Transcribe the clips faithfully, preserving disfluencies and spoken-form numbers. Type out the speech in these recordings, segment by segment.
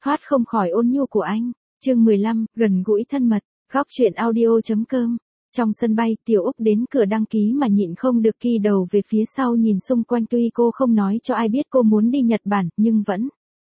thoát không khỏi ôn nhu của anh. Chương mười lăm, gần gũi thân mật, góc truyện audio.com. Trong sân bay, Tiểu Úc đến cửa đăng ký mà nhịn không được kỳ đầu về phía sau nhìn xung quanh, tuy cô không nói cho ai biết cô muốn đi Nhật Bản, nhưng vẫn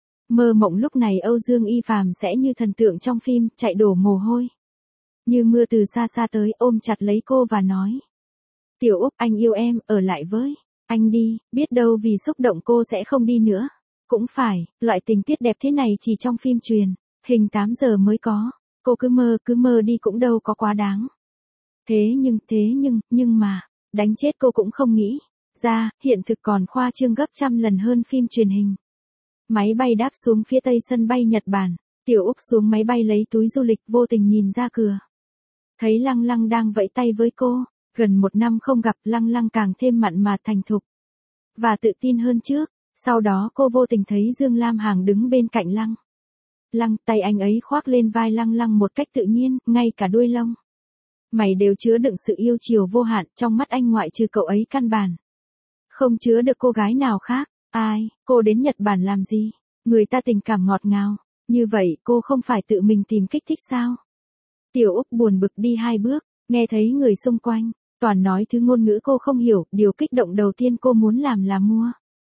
mơ mộng lúc này Âu Dương Y Phàm sẽ như thần tượng trong phim, chạy đổ mồ hôi. Như mưa từ xa xa tới, ôm chặt lấy cô và nói: Tiểu Úc, anh yêu em, ở lại với anh đi, biết đâu vì xúc động cô sẽ không đi nữa. Cũng phải, loại tình tiết đẹp thế này chỉ trong phim truyền hình tám giờ mới có, cô cứ mơ, cứ mơ đi cũng đâu có quá đáng. Thế nhưng, thế nhưng, nhưng mà, đánh chết cô cũng không nghĩ ra, hiện thực còn khoa trương gấp trăm lần hơn phim truyền hình. Máy bay đáp xuống phía tây sân bay Nhật Bản, Tiểu Úc xuống máy bay lấy túi du lịch, vô tình nhìn ra cửa. Thấy Lăng Lăng đang vẫy tay với cô, gần một năm không gặp, Lăng Lăng càng thêm mặn mà thành thục và tự tin hơn trước. Sau đó cô vô tình thấy Dương Lam Hằng đứng bên cạnh Lăng Lăng, tay anh ấy khoác lên vai Lăng Lăng một cách tự nhiên, ngay cả đuôi lông mày đều chứa đựng sự yêu chiều vô hạn, trong mắt anh ngoại trừ cậu ấy căn bản không chứa được cô gái nào khác. Ai, cô đến Nhật Bản làm gì? Người ta tình cảm ngọt ngào như vậy, cô không phải tự mình tìm kích thích sao? Tiểu Úc buồn bực đi hai bước, nghe thấy người xung quanh toàn nói thứ ngôn ngữ cô không hiểu, điều kích động đầu tiên cô muốn làm là mua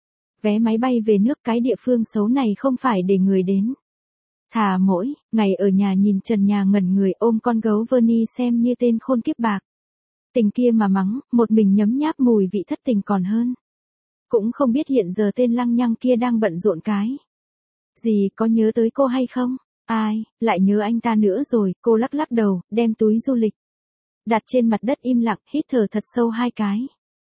vé máy bay về nước. Cái địa phương xấu này không phải để người đến. Thà mỗi ngày ở nhà nhìn trần nhà ngẩn người, ôm con gấu Vernie xem như tên khôn kiếp bạc tình kia mà mắng, một mình nhấm nháp mùi vị thất tình còn hơn. Cũng không biết hiện giờ tên lăng nhăng kia đang bận rộn cái gì, có nhớ tới cô hay không? Ai, lại nhớ anh ta nữa rồi. Cô lắc lắc đầu, đem túi du lịch đặt trên mặt đất, im lặng, hít thở thật sâu hai cái.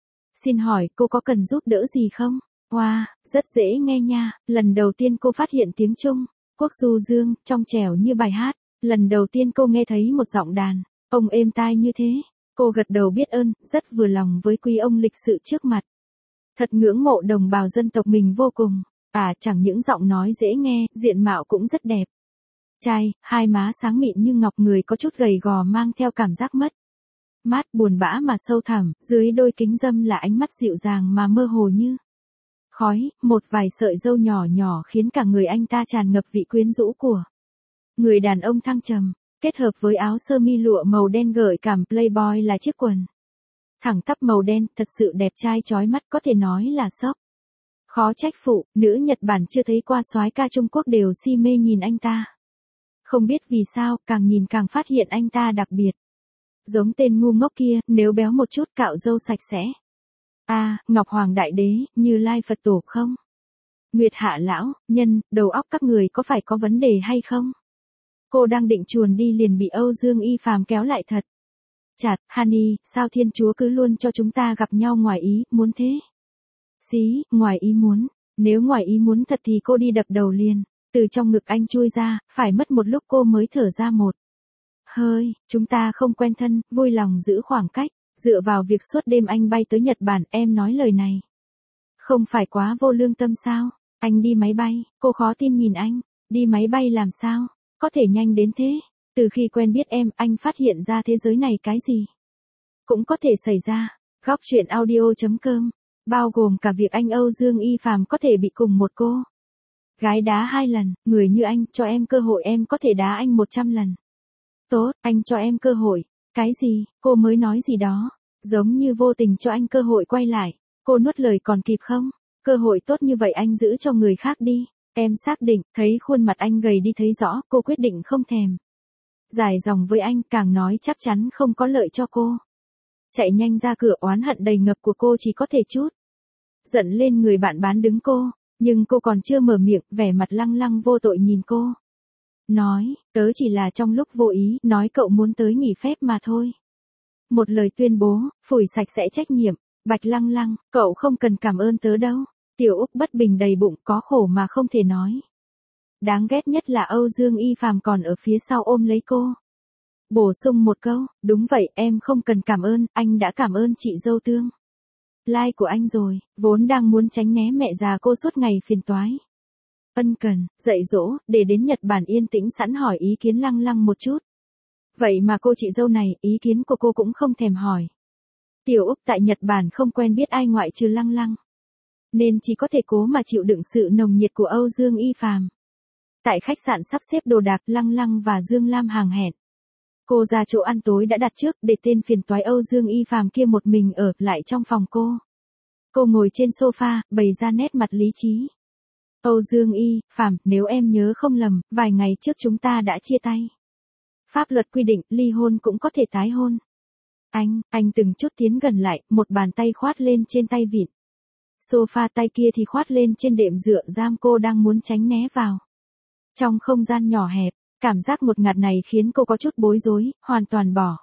Xin hỏi, cô có cần giúp đỡ gì không? Wow, rất dễ nghe nha. Lần đầu tiên cô phát hiện tiếng Trung Quốc du dương, trong trẻo như bài hát. Lần đầu tiên cô nghe thấy một giọng đàn ông êm tai như thế. Cô gật đầu biết ơn, rất vừa lòng với quý ông lịch sự trước mặt. Thật ngưỡng mộ đồng bào dân tộc mình vô cùng. À, chẳng những giọng nói dễ nghe, diện mạo cũng rất đẹp trai, hai má sáng mịn như ngọc, người có chút gầy gò mang theo cảm giác mất mát, buồn bã mà sâu thẳm. Dưới đôi kính râm là ánh mắt dịu dàng mà mơ hồ như khói, một vài sợi râu nhỏ nhỏ khiến cả người anh ta tràn ngập vị quyến rũ của người đàn ông thăng trầm, kết hợp với áo sơ mi lụa màu đen gợi cảm playboy là chiếc quần thẳng tắp màu đen, thật sự đẹp trai chói mắt, có thể nói là sốc. Khó trách phụ nữ Nhật Bản chưa thấy qua soái ca Trung Quốc đều si mê nhìn anh ta. Không biết vì sao, càng nhìn càng phát hiện anh ta đặc biệt giống tên ngu ngốc kia, nếu béo một chút, cạo râu sạch sẽ. A, à, Ngọc Hoàng Đại Đế, Như Lai Phật Tổ không? Nguyệt Hạ Lão Nhân, đầu óc các người có phải có vấn đề hay không? Cô đang định chuồn đi liền bị Âu Dương Y Phàm kéo lại thật chặt. Honey, sao Thiên Chúa cứ luôn cho chúng ta gặp nhau ngoài ý muốn thế? Xí, ngoài ý muốn. Nếu ngoài ý muốn thật thì cô đi đập đầu liền. Từ trong ngực anh chui ra, phải mất một lúc cô mới thở ra một hơi. Chúng ta không quen thân, vui lòng giữ khoảng cách. Dựa vào việc suốt đêm anh bay tới Nhật Bản, em nói lời này không phải quá vô lương tâm sao? Anh đi máy bay. Cô khó tin nhìn anh. Đi máy bay làm sao? Có thể nhanh đến thế? Từ khi quen biết em, anh phát hiện ra thế giới này cái gì cũng có thể xảy ra. Góc truyện audio.com. Bao gồm cả việc anh Âu Dương Y Phàm có thể bị cùng một cô gái đá hai lần. Người như anh, cho em cơ hội em có thể đá anh một trăm lần. Tốt, anh cho em cơ hội. Cái gì? Cô mới nói gì đó giống như vô tình cho anh cơ hội quay lại. Cô nuốt lời còn kịp không? Cơ hội tốt như vậy anh giữ cho người khác đi. Em xác định. Thấy khuôn mặt anh gầy đi thấy rõ, cô quyết định không thèm dài dòng với anh, càng nói chắc chắn không có lợi cho cô. Chạy nhanh ra cửa, oán hận đầy ngập của cô chỉ có thể chút giận lên người bạn bán đứng cô. Nhưng cô còn chưa mở miệng, vẻ mặt Lăng Lăng vô tội nhìn cô. Nói, tớ chỉ là trong lúc vô ý, nói cậu muốn tới nghỉ phép mà thôi. Một lời tuyên bố, phủi sạch sẽ trách nhiệm. Bạch Lăng Lăng, cậu không cần cảm ơn tớ đâu. Tiểu Úc bất bình đầy bụng, có khổ mà không thể nói. Đáng ghét nhất là Âu Dương Y Phàm còn ở phía sau ôm lấy cô. Bổ sung một câu, đúng vậy, em không cần cảm ơn, anh đã cảm ơn chị dâu tương lai của anh rồi. Vốn đang muốn tránh né mẹ già cô suốt ngày phiền toái ân cần dạy dỗ, để đến Nhật Bản yên tĩnh sẵn hỏi ý kiến Lăng Lăng một chút. Vậy mà cô chị dâu này, ý kiến của cô cũng không thèm hỏi. Tiểu Úc tại Nhật Bản không quen biết ai ngoại trừ Lăng Lăng, nên chỉ có thể cố mà chịu đựng sự nồng nhiệt của Âu Dương Y Phàm. Tại khách sạn sắp xếp đồ đạc, Lăng Lăng và Dương Lam Hằng hẹn. Cô ra chỗ ăn tối đã đặt trước, để tên phiền toái Âu Dương Y Phàm kia một mình ở lại trong phòng cô. Cô ngồi trên sofa, bày ra nét mặt lý trí. Âu Dương Y Phàm, nếu em nhớ không lầm, vài ngày trước chúng ta đã chia tay. Pháp luật quy định, ly hôn cũng có thể tái hôn. Anh, anh từng chút tiến gần lại, một bàn tay khoát lên trên tay vịn. Sofa, tay kia thì khoát lên trên đệm dựa giam cô đang muốn tránh né vào. Trong không gian nhỏ hẹp, cảm giác ngột ngạt này khiến cô có chút bối rối, hoàn toàn bỏ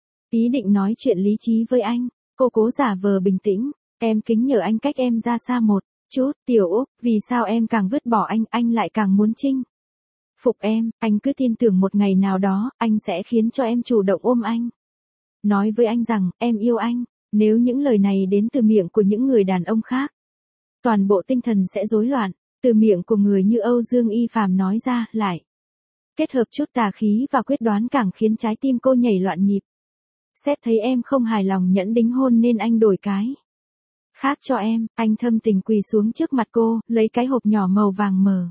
ý định nói chuyện lý trí với anh. Cô cố giả vờ bình tĩnh, em kính nhờ anh cách em ra xa một chút. Tiểu Úc, vì sao em càng vứt bỏ anh, anh lại càng muốn chinh phục em, anh cứ tin tưởng một ngày nào đó, anh sẽ khiến cho em chủ động ôm anh. Nói với anh rằng, em yêu anh. Nếu những lời này đến từ miệng của những người đàn ông khác, toàn bộ tinh thần sẽ rối loạn. Từ miệng của người như Âu Dương Y Phàm nói ra, lại kết hợp chút tà khí và quyết đoán càng khiến trái tim cô nhảy loạn nhịp. Xét thấy em không hài lòng nhẫn đính hôn nên anh đổi cái khác cho em. Anh thâm tình quỳ xuống trước mặt cô, lấy cái hộp nhỏ màu vàng mờ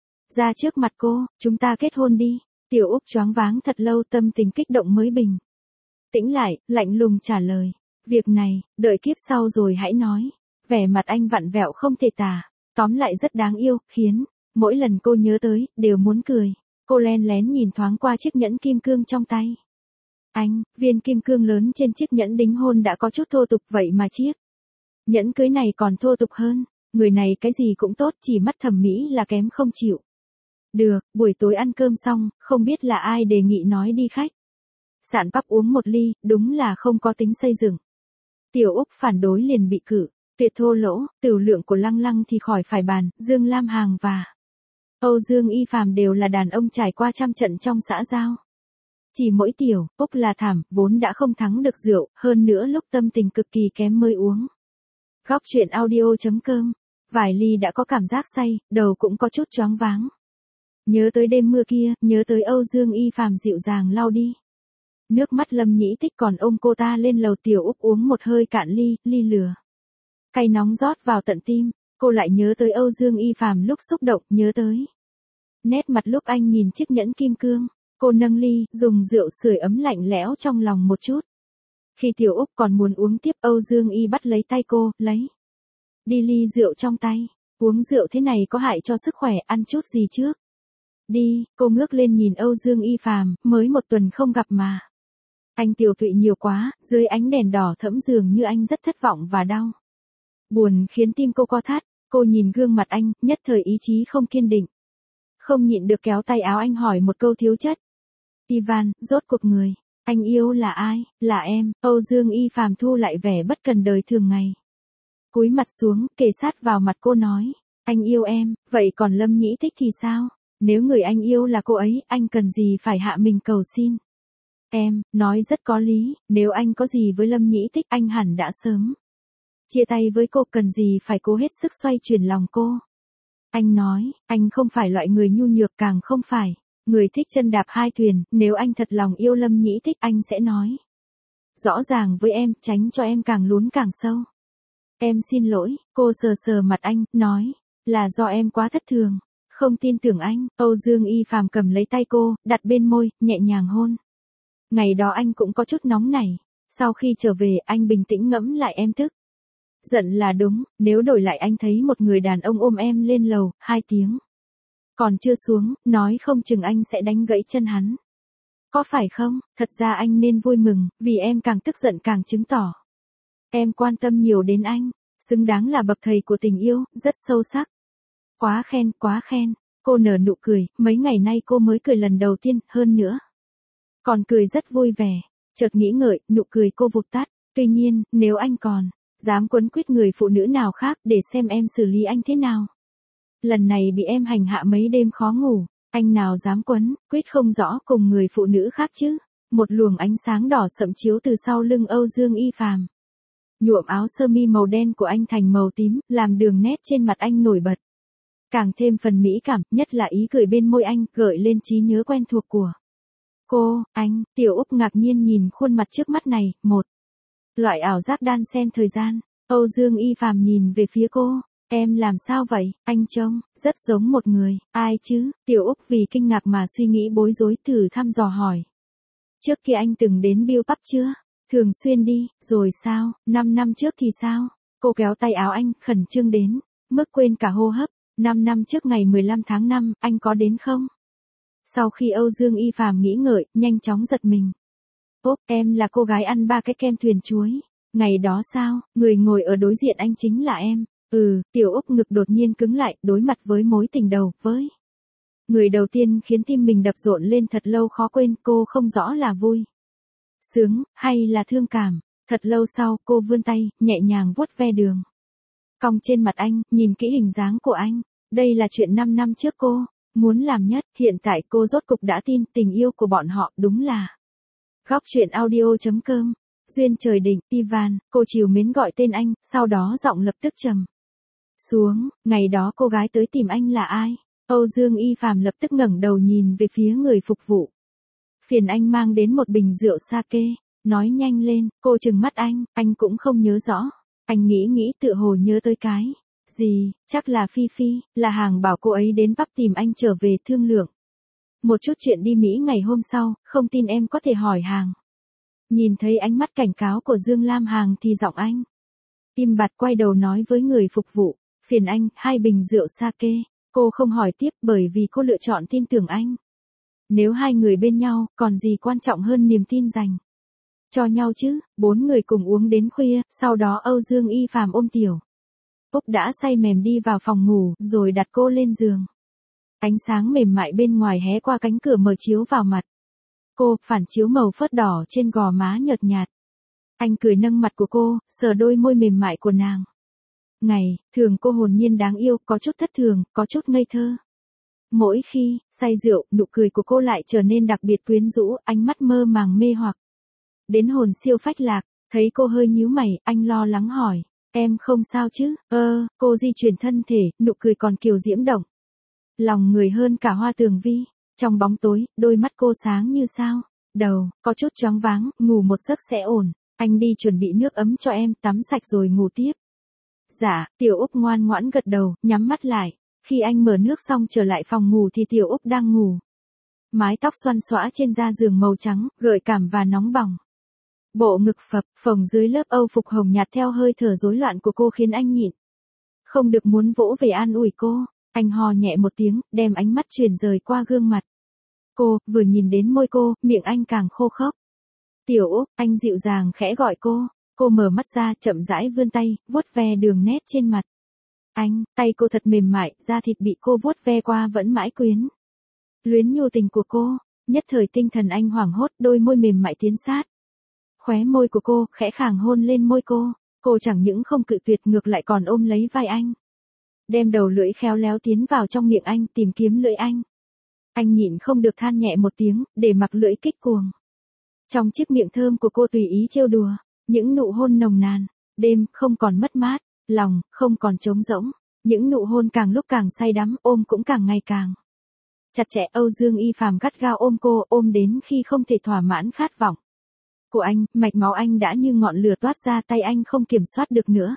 ra trước mặt cô. Chúng ta kết hôn đi. Tiểu Úc choáng váng thật lâu, tâm tình kích động mới bình tĩnh lại, lạnh lùng trả lời. Việc này, đợi kiếp sau rồi hãy nói. Vẻ mặt anh vặn vẹo không thể tả. Tóm lại rất đáng yêu, khiến mỗi lần cô nhớ tới, đều muốn cười. Cô len lén nhìn thoáng qua chiếc nhẫn kim cương trong tay anh. Viên kim cương lớn trên chiếc nhẫn đính hôn đã có chút thô tục, vậy mà chiếc nhẫn cưới này còn thô tục hơn. Người này cái gì cũng tốt, chỉ mắt thẩm mỹ là kém không chịu được. Buổi tối ăn cơm xong, không biết là ai đề nghị nói đi khách sạn pub uống một ly, đúng là không có tính xây dựng. Tiểu Úc phản đối liền bị cự tuyệt thô lỗ. Tửu lượng của Lăng Lăng thì khỏi phải bàn, Dương Lam Hằng và Âu Dương Y Phàm đều là đàn ông trải qua trăm trận trong xã giao. Chỉ mỗi Tiểu Úc là thảm, vốn đã không thắng được rượu, hơn nữa lúc tâm tình cực kỳ kém mới uống. Góc truyện audio chấm com. Vài ly đã có cảm giác say, đầu cũng có chút choáng váng. Nhớ tới đêm mưa kia, nhớ tới Âu Dương Y Phàm dịu dàng lau đi nước mắt Lâm Nhĩ Tích còn ôm cô ta lên lầu. Tiểu Úc uống một hơi cạn ly, ly lửa cay nóng rót vào tận tim. Cô lại nhớ tới Âu Dương Y Phàm lúc xúc động, nhớ tới nét mặt lúc anh nhìn chiếc nhẫn kim cương. Cô nâng ly, dùng rượu sưởi ấm lạnh lẽo trong lòng một chút. Khi Tiểu Úc còn muốn uống tiếp, Âu Dương Y bắt lấy tay cô, lấy đi ly rượu trong tay. Uống rượu thế này có hại cho sức khỏe, ăn chút gì trước đi. Cô ngước lên nhìn Âu Dương Y Phàm, mới một tuần không gặp mà anh tiểu tụy nhiều quá. Dưới ánh đèn đỏ thẫm dường như anh rất thất vọng và đau buồn, khiến tim cô co thắt. Cô nhìn gương mặt anh, nhất thời ý chí không kiên định, không nhịn được kéo tay áo anh hỏi một câu thiếu chất. Ivan, rốt cuộc người anh yêu là ai? Là em. Âu Dương Y Phàm thu lại vẻ bất cần đời thường ngày, cúi mặt xuống, kề sát vào mặt cô nói. Anh yêu em, vậy còn Lâm Nhĩ Tích thì sao? Nếu người anh yêu là cô ấy, anh cần gì phải hạ mình cầu xin em? Nói rất có lý, nếu anh có gì với Lâm Nhĩ Tích, anh hẳn đã sớm chia tay với cô, cần gì phải cố hết sức xoay chuyển lòng cô. Anh nói, anh không phải loại người nhu nhược, càng không phải người thích chân đạp hai thuyền. Nếu anh thật lòng yêu Lâm Nhĩ Tích, anh sẽ nói rõ ràng với em, tránh cho em càng lún càng sâu. Em xin lỗi. Cô sờ sờ mặt anh, nói, là do em quá thất thường, không tin tưởng anh. Âu Dương Y Phàm cầm lấy tay cô, đặt bên môi, nhẹ nhàng hôn. Ngày đó anh cũng có chút nóng nảy. Sau khi trở về, anh bình tĩnh ngẫm lại em tức giận là đúng. Nếu đổi lại anh thấy một người đàn ông ôm em lên lầu, hai tiếng còn chưa xuống, nói không chừng anh sẽ đánh gãy chân hắn. Có phải không? Thật ra anh nên vui mừng, vì em càng tức giận càng chứng tỏ em quan tâm nhiều đến anh, xứng đáng là bậc thầy của tình yêu, rất sâu sắc. Quá khen, quá khen. Cô nở nụ cười, mấy ngày nay cô mới cười lần đầu tiên, hơn nữa còn cười rất vui vẻ. Chợt nghĩ ngợi, nụ cười cô vụt tắt. Tuy nhiên, nếu anh còn dám quấn quýt người phụ nữ nào khác, để xem em xử lý anh thế nào. Lần này bị em hành hạ mấy đêm khó ngủ, anh nào dám quấn quýt không rõ cùng người phụ nữ khác chứ? Một luồng ánh sáng đỏ sậm chiếu từ sau lưng Âu Dương Y Phàm, nhuộm áo sơ mi màu đen của anh thành màu tím, làm đường nét trên mặt anh nổi bật, càng thêm phần mỹ cảm, nhất là ý cười bên môi anh, gợi lên trí nhớ quen thuộc của cô. Anh. Tiểu Úc ngạc nhiên nhìn khuôn mặt trước mắt này, một loại ảo giác đan xen thời gian. Âu Dương Y Phàm nhìn về phía cô, em làm sao vậy, anh trông, rất giống một người, ai chứ, Tiểu Úc vì kinh ngạc mà suy nghĩ bối rối thử thăm dò hỏi. Trước kia anh từng đến Bill Pub chưa? Thường xuyên đi, rồi sao, năm năm trước thì sao? Cô kéo tay áo anh, khẩn trương đến, mức quên cả hô hấp, năm năm trước ngày mười lăm tháng năm, anh có đến không? Sau khi Âu Dương Y Phàm nghĩ ngợi, nhanh chóng giật mình. Ốp, em là cô gái ăn ba cái kem thuyền chuối. Ngày đó sao, người ngồi ở đối diện anh chính là em. Ừ, Tiểu Úc ngực đột nhiên cứng lại, đối mặt với mối tình đầu, với người đầu tiên khiến tim mình đập rộn lên thật lâu khó quên, cô không rõ là vui, sướng, hay là thương cảm. Thật lâu sau, cô vươn tay, nhẹ nhàng vuốt ve đường cong trên mặt anh, nhìn kỹ hình dáng của anh. Đây là chuyện năm năm trước cô muốn làm nhất, hiện tại cô rốt cục đã tin tình yêu của bọn họ đúng là. Góc truyện audio.com. Duyên trời định, Ivan, cô trìu mến gọi tên anh, sau đó giọng lập tức trầm xuống. Ngày đó cô gái tới tìm anh là ai? Âu Dương Y Phàm lập tức ngẩng đầu nhìn về phía người phục vụ. Phiền anh mang đến một bình rượu sake. Nói nhanh lên, cô trừng mắt anh, anh cũng không nhớ rõ. Anh nghĩ nghĩ tự hồ nhớ tới cái gì, chắc là Phi Phi, là hàng bảo cô ấy đến pub tìm anh trở về thương lượng một chút chuyện đi Mỹ ngày hôm sau, không tin em có thể hỏi hàng. Nhìn thấy ánh mắt cảnh cáo của Dương Lam Hàng thì giọng anh im bặt, quay đầu nói với người phục vụ, phiền anh, hai bình rượu sake. Cô không hỏi tiếp bởi vì cô lựa chọn tin tưởng anh. Nếu hai người bên nhau, còn gì quan trọng hơn niềm tin dành cho nhau chứ. Bốn người cùng uống đến khuya, sau đó Âu Dương Y Phàm ôm Tiểu Úc đã say mềm đi vào phòng ngủ, rồi đặt cô lên giường. Ánh sáng mềm mại bên ngoài hé qua cánh cửa mở chiếu vào mặt cô, phản chiếu màu phớt đỏ trên gò má nhợt nhạt. Anh cười nâng mặt của cô, sờ đôi môi mềm mại của nàng. Ngày thường cô hồn nhiên đáng yêu, có chút thất thường, có chút ngây thơ. Mỗi khi say rượu, nụ cười của cô lại trở nên đặc biệt quyến rũ, ánh mắt mơ màng mê hoặc đến hồn siêu phách lạc. Thấy cô hơi nhíu mày, anh lo lắng hỏi, em không sao chứ? Ơ, cô di chuyển thân thể, nụ cười còn kiều diễm động lòng người hơn cả hoa tường vi. Trong bóng tối, đôi mắt cô sáng như sao. Đầu có chút choáng váng, ngủ một giấc sẽ ổn. Anh đi chuẩn bị nước ấm cho em, tắm sạch rồi ngủ tiếp. Dạ, Tiểu Úc ngoan ngoãn gật đầu, nhắm mắt lại. Khi anh mở nước xong trở lại phòng ngủ thì Tiểu Úc đang ngủ. Mái tóc xoăn xõa trên da giường màu trắng, gợi cảm và nóng bỏng. Bộ ngực phập phồng dưới lớp âu phục hồng nhạt theo hơi thở rối loạn của cô khiến anh nhịn không được muốn vỗ về an ủi cô. Anh hò nhẹ một tiếng, đem ánh mắt chuyển rời qua gương mặt cô, vừa nhìn đến môi cô, miệng anh càng khô khốc. Tiểu Úc, anh dịu dàng khẽ gọi cô. Cô mở mắt ra, chậm rãi vươn tay, vuốt ve đường nét trên mặt anh. Tay cô thật mềm mại, da thịt bị cô vuốt ve qua vẫn mãi quyến luyến nhu tình của cô. Nhất thời tinh thần anh hoảng hốt, đôi môi mềm mại tiến sát khóe môi của cô, khẽ khàng hôn lên môi cô. Cô chẳng những không cự tuyệt, ngược lại còn ôm lấy vai anh, đem đầu lưỡi khéo léo tiến vào trong miệng anh, tìm kiếm lưỡi anh. Anh nhịn không được than nhẹ một tiếng, để mặc lưỡi kích cuồng trong chiếc miệng thơm của cô tùy ý trêu đùa. Những nụ hôn nồng nàn, đêm không còn mất mát, lòng không còn trống rỗng. Những nụ hôn càng lúc càng say đắm, ôm cũng càng ngày càng chặt chẽ. Âu Dương Y Phàm gắt gao ôm cô, ôm đến khi không thể thỏa mãn khát vọng của anh. Mạch máu anh đã như ngọn lửa toát ra, tay anh không kiểm soát được nữa.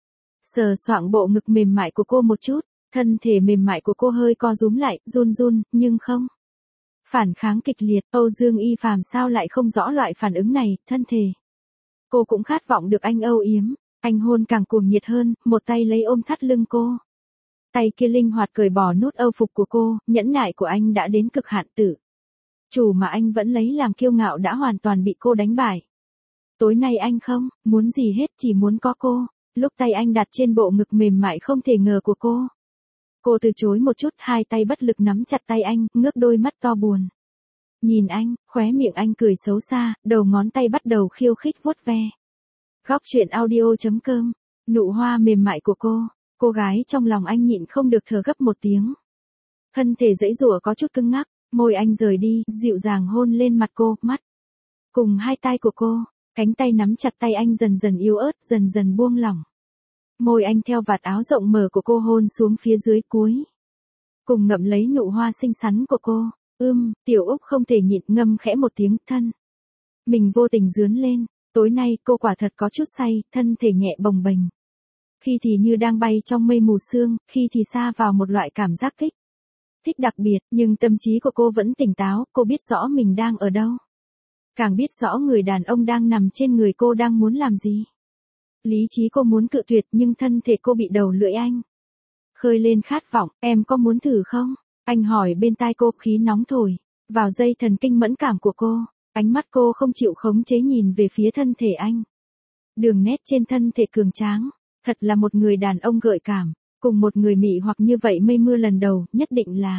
Sờ soạng bộ ngực mềm mại của cô một chút, thân thể mềm mại của cô hơi co rúm lại, run run, nhưng không phản kháng kịch liệt. Âu Dương Y Phàm sao lại không rõ loại phản ứng này, thân thể cô cũng khát vọng được anh âu yếm. Anh hôn càng cuồng nhiệt hơn, một tay lấy ôm thắt lưng cô, tay kia linh hoạt cởi bỏ nút âu phục của cô. Nhẫn nại của anh đã đến cực hạn, tự chủ mà anh vẫn lấy làm kiêu ngạo đã hoàn toàn bị cô đánh bại. Tối nay anh không muốn gì hết, chỉ muốn có cô. Lúc tay anh đặt trên bộ ngực mềm mại không thể ngờ của cô, cô từ chối một chút, hai tay bất lực nắm chặt tay anh, ngước đôi mắt to buồn nhìn anh, khóe miệng anh cười xấu xa, đầu ngón tay bắt đầu khiêu khích vuốt ve. Góc truyện audio.com. Nụ hoa mềm mại của cô, cô gái trong lòng anh nhịn không được thở gấp một tiếng. Thân thể giãy giụa có chút cứng ngắc, môi anh rời đi, dịu dàng hôn lên mặt cô, mắt cùng hai tay của cô. Cánh tay nắm chặt tay anh dần dần yếu ớt, dần dần buông lỏng. Môi anh theo vạt áo rộng mở của cô hôn xuống phía dưới cuối cùng ngậm lấy nụ hoa xinh xắn của cô. Ưm, Tiểu Úc không thể nhịn, ngâm khẽ một tiếng, thân mình vô tình rướn lên. Tối nay cô quả thật có chút say, thân thể nhẹ bồng bềnh khi thì như đang bay trong mây mù sương, khi thì xa vào một loại cảm giác kích thích đặc biệt, nhưng tâm trí của cô vẫn tỉnh táo, cô biết rõ mình đang ở đâu. Càng biết rõ người đàn ông đang nằm trên người cô đang muốn làm gì. Lý trí cô muốn cự tuyệt nhưng thân thể cô bị đầu lưỡi anh khơi lên khát vọng, em có muốn thử không? Anh hỏi bên tai cô, khí nóng thổi vào dây thần kinh mẫn cảm của cô, ánh mắt cô không chịu khống chế nhìn về phía thân thể anh. Đường nét trên thân thể cường tráng, thật là một người đàn ông gợi cảm, cùng một người mị hoặc như vậy mây mưa lần đầu, nhất định là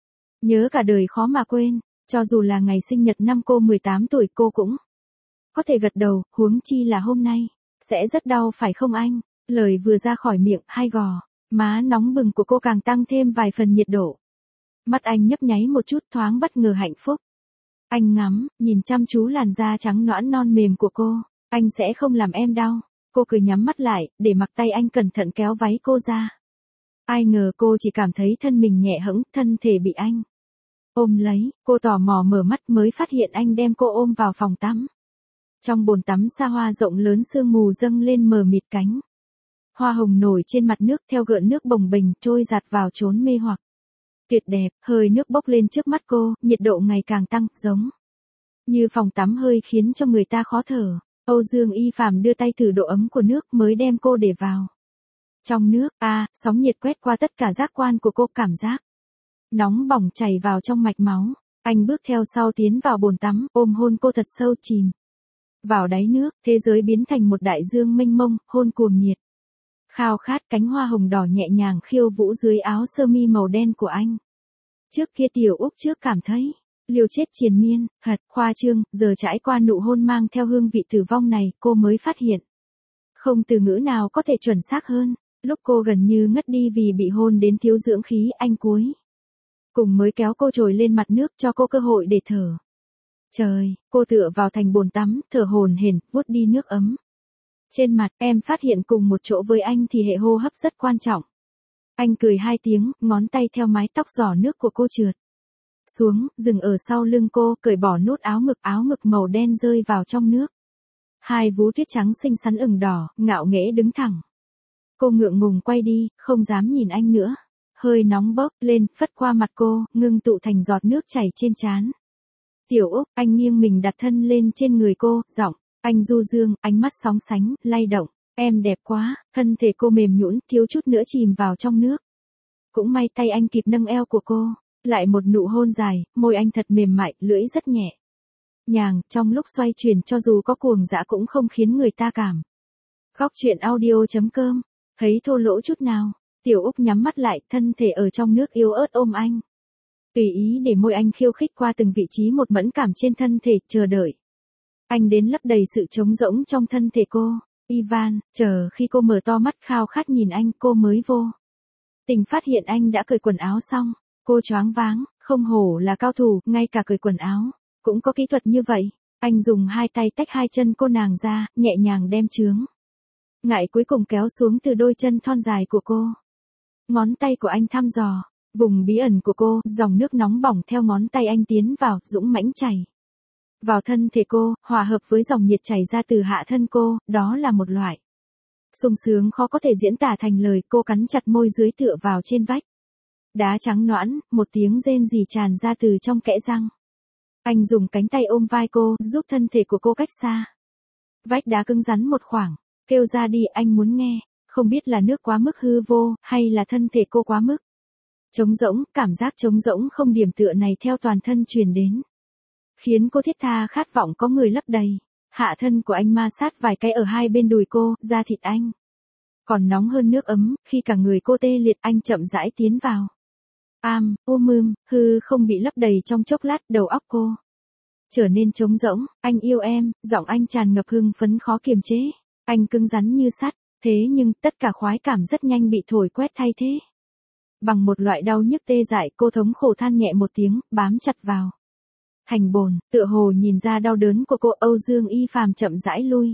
nhớ cả đời khó mà quên, cho dù là ngày sinh nhật năm cô mười tám tuổi cô cũng có thể gật đầu, huống chi là hôm nay, sẽ rất đau phải không anh? Lời vừa ra khỏi miệng, hai gò má nóng bừng của cô càng tăng thêm vài phần nhiệt độ. Mắt anh nhấp nháy một chút thoáng bất ngờ hạnh phúc. Anh ngắm, nhìn chăm chú làn da trắng nõn non mềm của cô, anh sẽ không làm em đau. Cô cười nhắm mắt lại, để mặc tay anh cẩn thận kéo váy cô ra. Ai ngờ cô chỉ cảm thấy thân mình nhẹ hẫng, thân thể bị anh ôm lấy, cô tò mò mở mắt mới phát hiện anh đem cô ôm vào phòng tắm. Trong bồn tắm xa hoa rộng lớn sương mù dâng lên mờ mịt, cánh hoa hồng nổi trên mặt nước theo gợn nước bồng bềnh trôi giạt vào chốn mê hoặc. Tuyệt đẹp, hơi nước bốc lên trước mắt cô, nhiệt độ ngày càng tăng, giống như phòng tắm hơi khiến cho người ta khó thở. Âu Dương Y Phàm đưa tay thử độ ấm của nước mới đem cô để vào trong nước. A, à, sóng nhiệt quét qua tất cả giác quan của cô, cảm giác nóng bỏng chảy vào trong mạch máu. Anh bước theo sau tiến vào bồn tắm, ôm hôn cô thật sâu, chìm vào đáy nước, thế giới biến thành một đại dương mênh mông, hôn cuồng nhiệt. Khao khát, cánh hoa hồng đỏ nhẹ nhàng khiêu vũ dưới áo sơ mi màu đen của anh. Trước kia Tiểu Úc trước cảm thấy liều chết triền miên, thật khoa trương, giờ trải qua nụ hôn mang theo hương vị tử vong này, cô mới phát hiện không từ ngữ nào có thể chuẩn xác hơn. Lúc cô gần như ngất đi vì bị hôn đến thiếu dưỡng khí, anh cuối cùng mới kéo cô trồi lên mặt nước cho cô cơ hội để thở. Trời, cô tựa vào thành bồn tắm, thở hổn hển, vuốt đi nước ấm trên mặt. Em phát hiện cùng một chỗ với anh thì hệ hô hấp rất quan trọng. Anh cười hai tiếng, ngón tay theo mái tóc giỏ nước của cô trượt xuống, dừng ở sau lưng cô, cởi bỏ nút áo ngực, áo ngực màu đen rơi vào trong nước. Hai vú tuyết trắng xinh xắn ửng đỏ, ngạo nghễ đứng thẳng. Cô ngượng ngùng quay đi, không dám nhìn anh nữa. Hơi nóng bốc lên, phất qua mặt cô, ngưng tụ thành giọt nước chảy trên trán. Tiểu Úc, anh nghiêng mình đặt thân lên trên người cô, giọng anh du dương, ánh mắt sóng sánh, lay động. Em đẹp quá, thân thể cô mềm nhũn, thiếu chút nữa chìm vào trong nước. Cũng may tay anh kịp nâng eo của cô. Lại một nụ hôn dài, môi anh thật mềm mại, lưỡi rất nhẹ nhàng, trong lúc xoay chuyển cho dù có cuồng dã cũng không khiến người ta cảm. Góc truyện audio chấm com, thấy thô lỗ chút nào, Tiểu Úc nhắm mắt lại, thân thể ở trong nước yếu ớt ôm anh. Tùy ý để môi anh khiêu khích qua từng vị trí một mẫn cảm trên thân thể, chờ đợi anh đến lấp đầy sự trống rỗng trong thân thể cô. Ivan, chờ khi cô mở to mắt khao khát nhìn anh, cô mới vô tình phát hiện anh đã cởi quần áo xong. Cô choáng váng, không hổ là cao thủ, ngay cả cởi quần áo cũng có kỹ thuật như vậy. Anh dùng hai tay tách hai chân cô nàng ra, nhẹ nhàng đem chướng ngại cuối cùng kéo xuống từ đôi chân thon dài của cô. Ngón tay của anh thăm dò vùng bí ẩn của cô, dòng nước nóng bỏng theo ngón tay anh tiến vào, dũng mãnh chảy vào thân thể cô, hòa hợp với dòng nhiệt chảy ra từ hạ thân cô, đó là một loại sung sướng khó có thể diễn tả thành lời. Cô cắn chặt môi dưới tựa vào trên vách đá trắng nõn, một tiếng rên rỉ tràn ra từ trong kẽ răng. Anh dùng cánh tay ôm vai cô, giúp thân thể của cô cách xa vách đá cứng rắn một khoảng, kêu ra đi, anh muốn nghe. Không biết là nước quá mức hư vô, hay là thân thể cô quá mức trống rỗng, cảm giác trống rỗng không điểm tựa này theo toàn thân truyền đến, khiến cô thiết tha khát vọng có người lấp đầy. Hạ thân của anh ma sát vài cái ở hai bên đùi cô, da thịt anh còn nóng hơn nước ấm, khi cả người cô tê liệt anh chậm rãi tiến vào. Am, ôm ưm, hư không bị lấp đầy trong chốc lát, đầu óc cô trở nên trống rỗng. Anh yêu em, giọng anh tràn ngập hưng phấn khó kiềm chế. Anh cứng rắn như sắt, thế nhưng tất cả khoái cảm rất nhanh bị thổi quét thay thế bằng một loại đau nhức tê dại. Cô thống khổ than nhẹ một tiếng, bám chặt vào thành bồn, tựa hồ nhìn ra đau đớn của cô. Âu Dương Y Phàm chậm rãi lui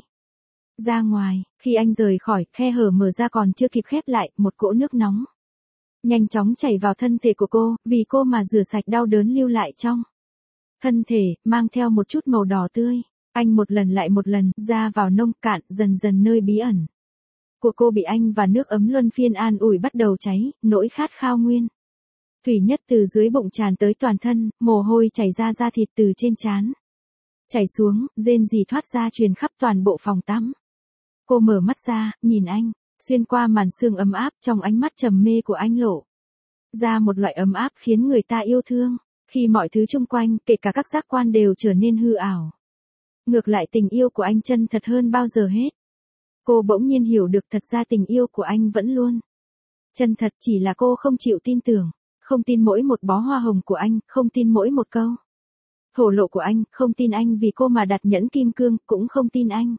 ra ngoài. Khi anh rời khỏi, khe hở mở ra còn chưa kịp khép lại, một cỗ nước nóng nhanh chóng chảy vào thân thể của cô, vì cô mà rửa sạch đau đớn lưu lại trong thân thể, mang theo một chút màu đỏ tươi. Anh một lần lại một lần, ra vào nông cạn, dần dần nơi bí ẩn của cô bị anh và nước ấm luân phiên an ủi bắt đầu cháy, nỗi khát khao nguyên thủy nhất từ dưới bụng tràn tới toàn thân, mồ hôi chảy ra da thịt từ trên trán chảy xuống, rên rỉ thoát ra truyền khắp toàn bộ phòng tắm. Cô mở mắt ra, nhìn anh, xuyên qua màn sương ấm áp, trong ánh mắt trầm mê của anh lộ ra một loại ấm áp khiến người ta yêu thương, khi mọi thứ xung quanh, kể cả các giác quan đều trở nên hư ảo. Ngược lại tình yêu của anh chân thật hơn bao giờ hết. Cô bỗng nhiên hiểu được thật ra tình yêu của anh vẫn luôn chân thật, chỉ là cô không chịu tin tưởng, không tin mỗi một bó hoa hồng của anh, không tin mỗi một câu thổ lộ của anh, không tin anh vì cô mà đặt nhẫn kim cương, cũng không tin anh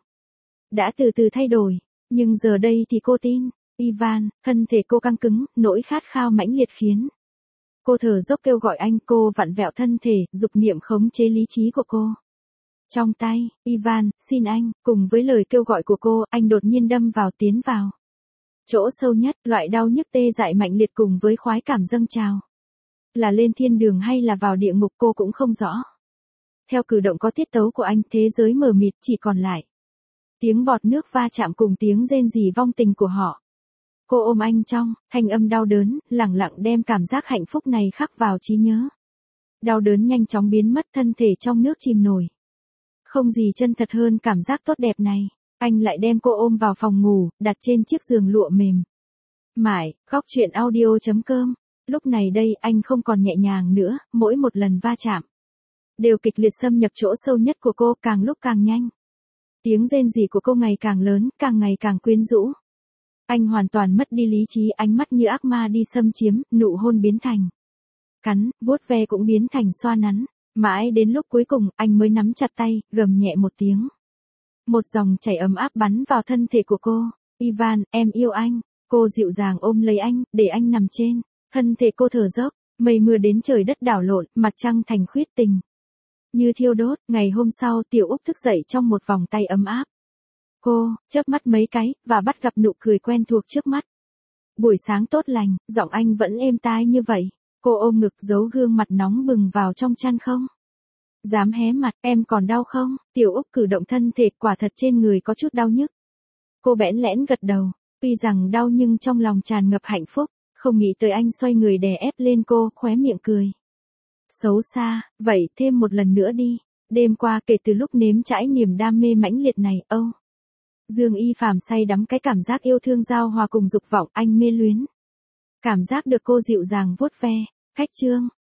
đã từ từ thay đổi, nhưng giờ đây thì cô tin. Ivan, thân thể cô căng cứng, nỗi khát khao mãnh liệt khiến cô thở dốc kêu gọi anh, cô vặn vẹo thân thể, dục niệm khống chế lý trí của cô. Trong tay, Ivan, xin anh, cùng với lời kêu gọi của cô, anh đột nhiên đâm vào tiến vào chỗ sâu nhất, loại đau nhức tê dại mạnh liệt cùng với khoái cảm dâng trào. Là lên thiên đường hay là vào địa ngục cô cũng không rõ. Theo cử động có tiết tấu của anh, thế giới mờ mịt chỉ còn lại tiếng bọt nước va chạm cùng tiếng rên rỉ vong tình của họ. Cô ôm anh trong thanh âm đau đớn, lẳng lặng đem cảm giác hạnh phúc này khắc vào trí nhớ. Đau đớn nhanh chóng biến mất, thân thể trong nước chìm nổi. Không gì chân thật hơn cảm giác tốt đẹp này. Anh lại đem cô ôm vào phòng ngủ, đặt trên chiếc giường lụa mềm mại. Góc truyện audio chấm com. Lúc này đây anh không còn nhẹ nhàng nữa, mỗi một lần va chạm đều kịch liệt xâm nhập chỗ sâu nhất của cô, càng lúc càng nhanh. Tiếng rên rỉ của cô ngày càng lớn, càng ngày càng quyến rũ. Anh hoàn toàn mất đi lý trí, ánh mắt như ác ma đi xâm chiếm, nụ hôn biến thành cắn, vuốt ve cũng biến thành xoa nắn. Mãi đến lúc cuối cùng, anh mới nắm chặt tay, gầm nhẹ một tiếng. Một dòng chảy ấm áp bắn vào thân thể của cô. Ivan, em yêu anh. Cô dịu dàng ôm lấy anh, để anh nằm trên thân thể cô thở dốc. Mây mưa đến trời đất đảo lộn, mặt trăng thành khuyết tình như thiêu đốt. Ngày hôm sau, Tiểu Úc thức dậy trong một vòng tay ấm áp. Cô chớp mắt mấy cái và bắt gặp nụ cười quen thuộc trước mắt. Buổi sáng tốt lành, giọng anh vẫn êm tai như vậy. Cô ôm ngực giấu gương mặt nóng bừng vào trong chăn không dám hé mặt. Em còn đau không? Tiểu Úc cử động thân thể, quả thật trên người có chút đau nhức. Cô bẽn lẽn gật đầu, tuy rằng đau nhưng trong lòng tràn ngập hạnh phúc. Không nghĩ tới anh xoay người đè ép lên cô, khóe miệng cười xấu xa. Vậy thêm một lần nữa đi. Đêm qua kể từ lúc nếm trải niềm đam mê mãnh liệt này, Âu Dương Y Phàm say đắm cái cảm giác yêu thương giao hòa cùng dục vọng, anh mê luyến cảm giác được cô dịu dàng vuốt ve. Khách trương.